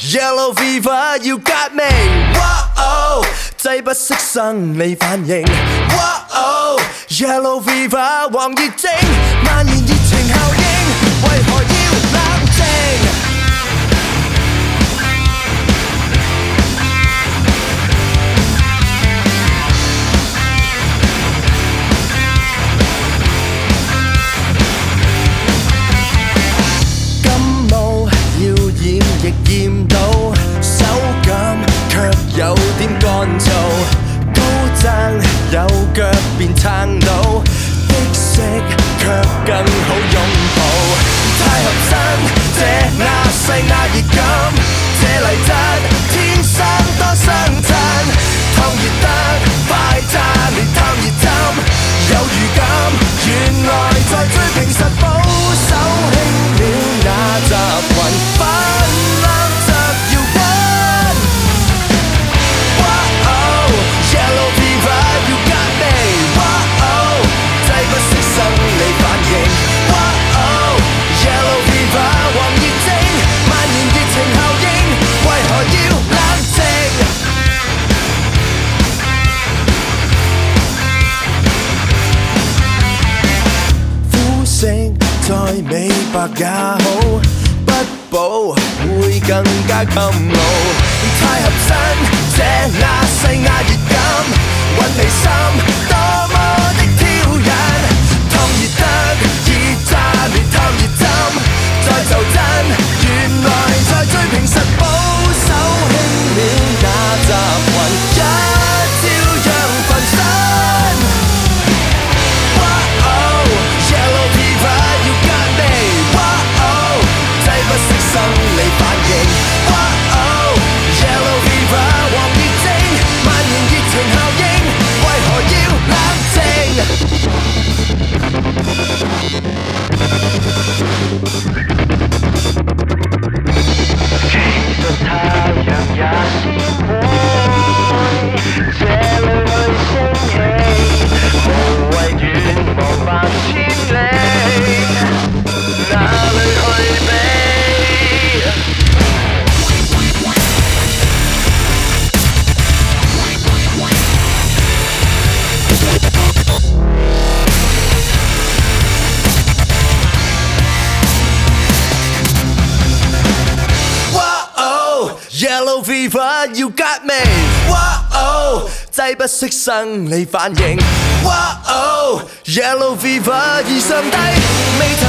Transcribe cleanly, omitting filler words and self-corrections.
Yellow fever, you got me. Whoa, 擠不識生理反應。Whoa, yellow fever， 黃熱症蔓延熱情效應，為何要冷靜？亦驗到手感卻有點乾燥，高踭有腳便撐到，的色卻更好擁抱。太合身，這亞細亞熱感，這麗質天生多相襯，燙熱得快炸裂探熱針，有預感，原來在最平實保守輕了那集雲。再美白也好，不補會更加襟老。太合身，這亞細亞熱感，揾你心多麼的挑釁，燙熱得熱炸裂探熱針，再就真，原來在最平實保守輕了那集雲，一照樣焚身。生理反應 Yellow fever 黃熱症蔓延熱情效應，為何要冷靜？其實太陽也先會這裏去升起，無謂遠望萬千里，哪裏去避？Yellow fever, you got me. Whoa, 擠不識生理反應。Whoa, yellow fever 而上帝未